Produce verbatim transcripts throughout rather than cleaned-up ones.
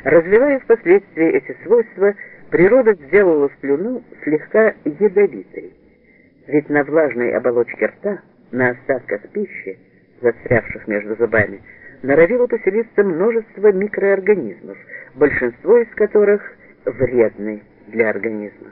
Развивая впоследствии эти свойства, природа сделала слюну слегка ядовитой. Ведь на влажной оболочке рта, на остатках пищи, застрявших между зубами, норовило поселиться множество микроорганизмов, большинство из которых вредны для организма.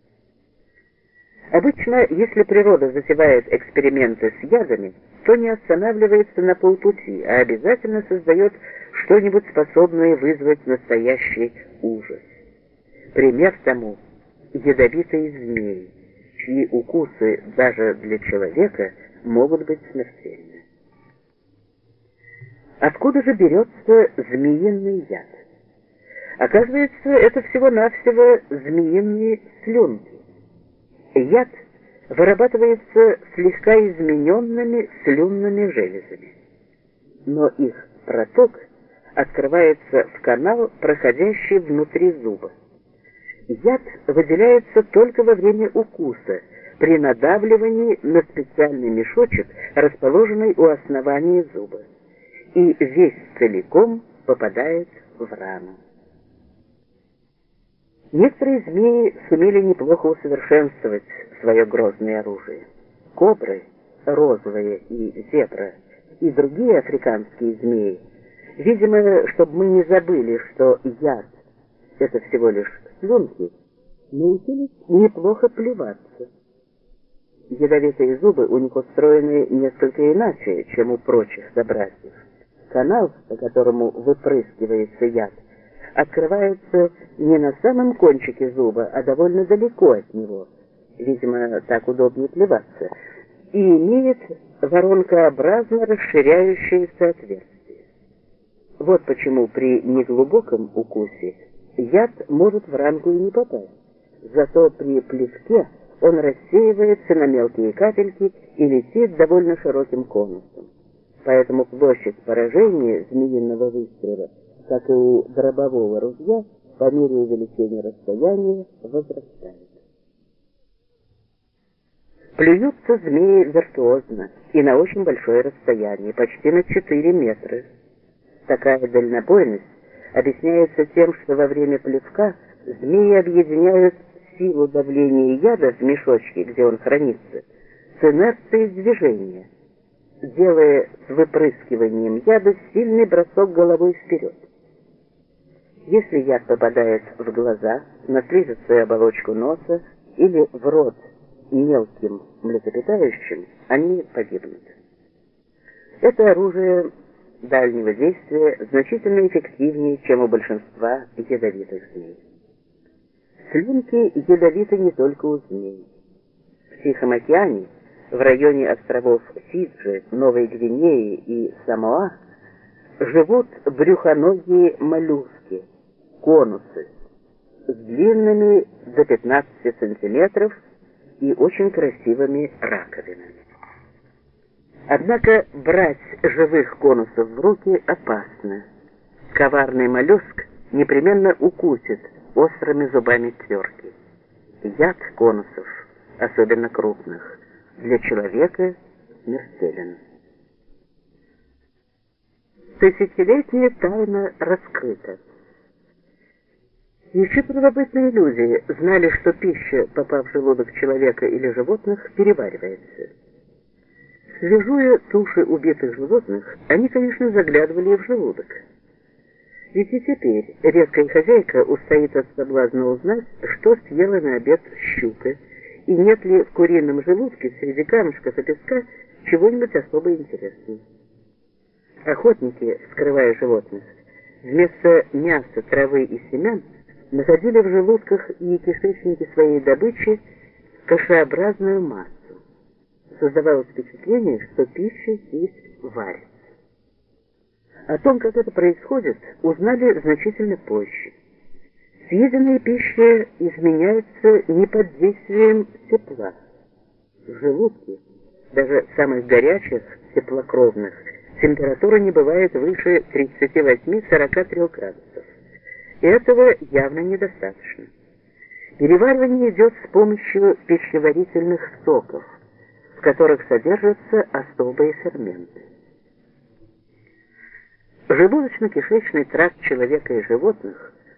Обычно, если природа затевает эксперименты с ядами, то не останавливается на полпути, а обязательно создает что-нибудь, способное вызвать настоящий ужас. Пример тому – ядовитые змеи, чьи укусы даже для человека могут быть смертельны. Откуда же берется змеиный яд? Оказывается, это всего-навсего змеиные слюнки. Яд вырабатывается слегка измененными слюнными железами, но их проток открывается в канал, проходящий внутри зуба. Яд выделяется только во время укуса, при надавливании на специальный мешочек, расположенный у основания зуба, и весь целиком попадает в рану. Некоторые змеи сумели неплохо усовершенствовать свое грозное оружие. Кобры, розовые и зебра, и другие африканские змеи, видимо, чтобы мы не забыли, что яд – это всего лишь слюнки, научились неплохо плеваться. Ядовитые зубы у них устроены несколько иначе, чем у прочих собратьев. Канал, по которому выпрыскивается яд, открывается не на самом кончике зуба, а довольно далеко от него, видимо, так удобнее плеваться, и имеет воронкообразно расширяющееся отверстие. Вот почему при неглубоком укусе яд может в ранку и не попасть, зато при плевке он рассеивается на мелкие капельки и летит довольно широким конусом. Поэтому площадь поражения змеиного выстрела, как и у дробового ружья, по мере увеличения расстояния возрастает. Плюются змеи виртуозно и на очень большое расстояние, почти на четыре метра. Такая дальнобойность объясняется тем, что во время плевка змеи объединяют силу давления яда в мешочке, где он хранится, с инерцией движения, делая с выпрыскиванием яда сильный бросок головой вперед. Если яд попадает в глаза, на слизистую оболочку носа или в рот мелким млекопитающим, они погибнут. Это оружие дальнего действия значительно эффективнее, чем у большинства ядовитых змей. Слюнки ядовиты не только у змей. В Тихом океане, в районе островов Фиджи, Новой Гвинеи и Самоа, живут брюхоногие моллюски, конусы, с длинными до пятнадцати сантиметров и очень красивыми раковинами. Однако брать живых конусов в руки опасно. Коварный моллюск непременно укусит острыми зубами тверки. Яд конусов, особенно крупных, для человека смертелен. Тысячелетняя тайна раскрыта. Еще первобытные люди знали, что пища, попав в желудок человека или животных, переваривается. Свежуя туши убитых животных, они, конечно, заглядывали и в желудок. Ведь и теперь редкая хозяйка устоит от соблазна узнать, что съела на обед щука, и нет ли в курином желудке среди камушков и песка чего-нибудь особо интересного. Охотники, вскрывая животных, вместо мяса, травы и семян находили в желудках и кишечнике своей добычи кашеобразную массу. Создавалось впечатление, что пища здесь варится. О том, как это происходит, узнали значительно позже. Съеденная пища изменяется не под действием тепла. В желудке, даже самых горячих, теплокровных, температура не бывает выше тридцати восьми — сорока трёх градусов. И этого явно недостаточно. Переваривание идет с помощью пищеварительных соков, в которых содержатся особые ферменты. Желудочно-кишечный тракт человека и животных